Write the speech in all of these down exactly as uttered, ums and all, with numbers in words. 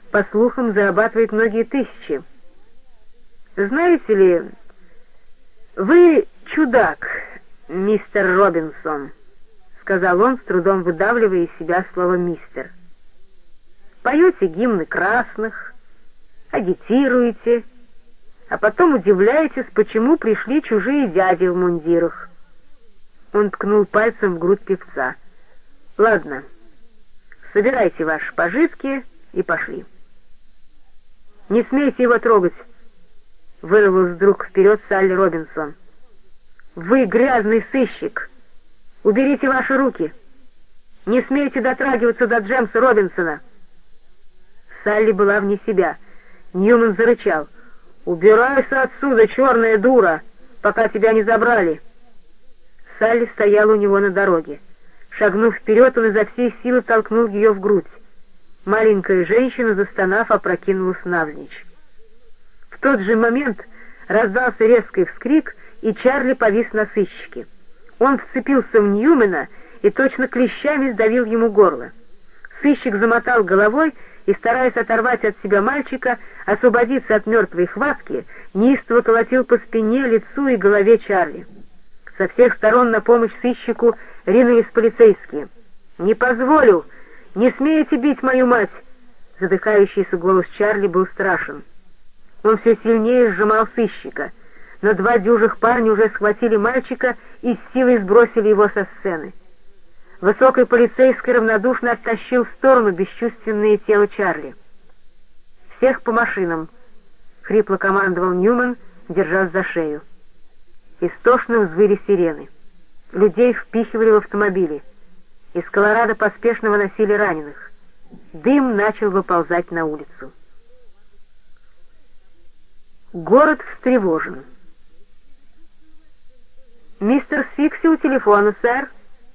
по слухам, зарабатывает многие тысячи. Знаете ли, вы чудак, мистер Робинсон, — сказал он, с трудом выдавливая из себя слово «мистер». Поете гимны красных, агитируете, а потом удивляетесь, почему пришли чужие дяди в мундирах. Он ткнул пальцем в грудь певца. Ладно, собирайте ваши пожитки и пошли. Не смейте его трогать, — вырвалась вдруг вперед Салли Робинсон. Вы грязный сыщик. Уберите ваши руки. Не смейте дотрагиваться до Джемса Робинсона. Салли была вне себя. Ньюман зарычал. «Убирайся отсюда, черная дура, пока тебя не забрали!» Салли стояла у него на дороге. Шагнув вперед, он изо всей силы толкнул ее в грудь. Маленькая женщина, застонав, опрокинулась навзничь. В тот же момент раздался резкий вскрик, и Чарли повис на сыщике. Он вцепился в Ньюмана и точно клещами сдавил ему горло. Сыщик замотал головой и, стараясь оторвать от себя мальчика, освободиться от мертвой хватки, неистово колотил по спине, лицу и голове Чарли. Со всех сторон на помощь сыщику ринулись полицейские. «Не позволю! Не смеете бить мою мать!» Задыхающийся голос Чарли был страшен. Он все сильнее сжимал сыщика, но два дюжих парня уже схватили мальчика и с силой сбросили его со сцены. Высокий полицейский равнодушно оттащил в сторону бесчувственное тело Чарли. «Всех по машинам!» — хрипло командовал Ньюман, держась за шею. Истошно взвыли сирены. Людей впихивали в автомобили. Из Колорадо поспешно выносили раненых. Дым начал выползать на улицу. Город встревожен. «Мистер Сикси у телефона, сэр».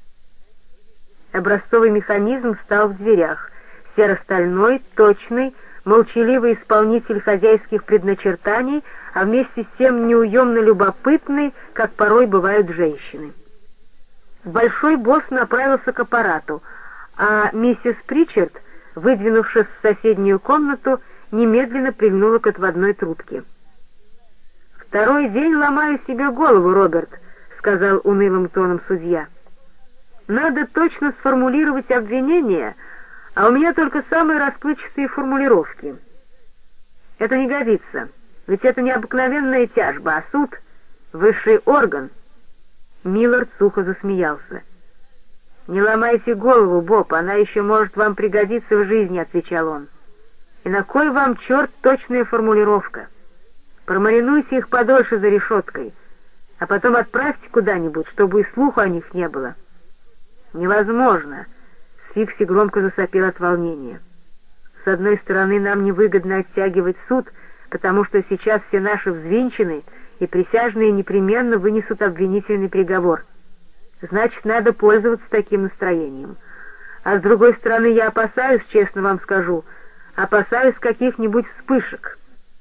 Образцовый механизм стал в дверях. Серо-стальной, точный, молчаливый исполнитель хозяйских предначертаний, а вместе с тем неуемно любопытный, как порой бывают женщины. Большой босс направился к аппарату, а миссис Причард, выдвинувшись в соседнюю комнату, немедленно прильнула к отводной трубке. «Второй день ломаю себе голову, Роберт», — сказал унылым тоном судья. «Надо точно сформулировать обвинение, а у меня только самые расплывчатые формулировки. Это не годится, ведь это не обыкновенная тяжба, а суд — высший орган». Миллард сухо засмеялся. «Не ломайте голову, Боб, она еще может вам пригодиться в жизни», — отвечал он. «И на кой вам, черт, точная формулировка? Промаринуйте их подольше за решеткой, а потом отправьте куда-нибудь, чтобы и слуху о них не было». «Невозможно!» — Сикси громко засопел от волнения. «С одной стороны, нам невыгодно оттягивать суд, потому что сейчас все наши взвинчены, и присяжные непременно вынесут обвинительный приговор. Значит, надо пользоваться таким настроением. А с другой стороны, я опасаюсь, честно вам скажу, опасаюсь каких-нибудь вспышек.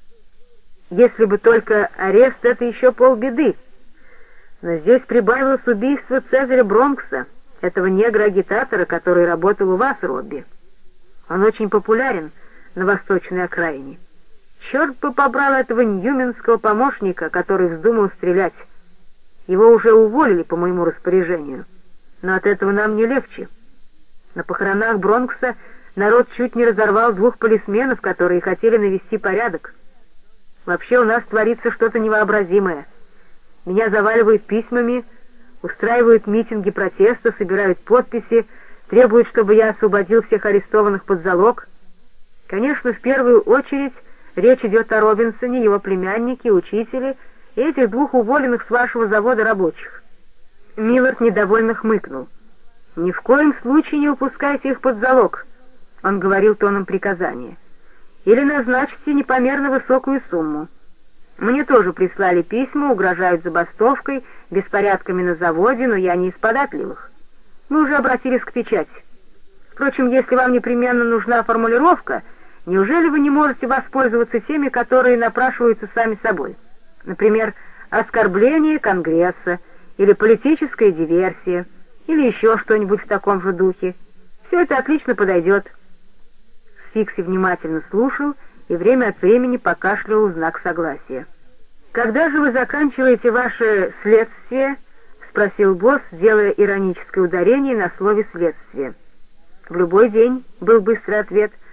Если бы только арест — это еще полбеды. Но здесь прибавилось убийство Цезаря Бронкса, этого негра-агитатора, который работал у вас, Робби. Он очень популярен на восточной окраине. Черт бы побрал этого ньюменского помощника, который вздумал стрелять. Его уже уволили по моему распоряжению, но от этого нам не легче. На похоронах Бронкса народ чуть не разорвал двух полисменов, которые хотели навести порядок. Вообще у нас творится что-то невообразимое. Меня заваливают письмами, устраивают митинги протеста, собирают подписи, требуют, чтобы я освободил всех арестованных под залог. Конечно, в первую очередь речь идет о Робинсоне, его племяннике, учителе и этих двух уволенных с вашего завода рабочих. Миллард недовольно хмыкнул. «Ни в коем случае не упускайте их под залог», — он говорил тоном приказания. «Или назначьте непомерно высокую сумму. Мне тоже прислали письма, угрожают забастовкой, беспорядками на заводе, но я не из податливых. Мы уже обратились к печати. Впрочем, если вам непременно нужна формулировка, неужели вы не можете воспользоваться теми, которые напрашиваются сами собой? Например, оскорбление Конгресса, или политическая диверсия, или еще что-нибудь в таком же духе. Все это отлично подойдет». Фикси внимательно слушал и время от времени покашливал в знак согласия. «Когда же вы заканчиваете ваше следствие?» — спросил босс, делая ироническое ударение на слове «следствие». «В любой день», — был быстрый ответ.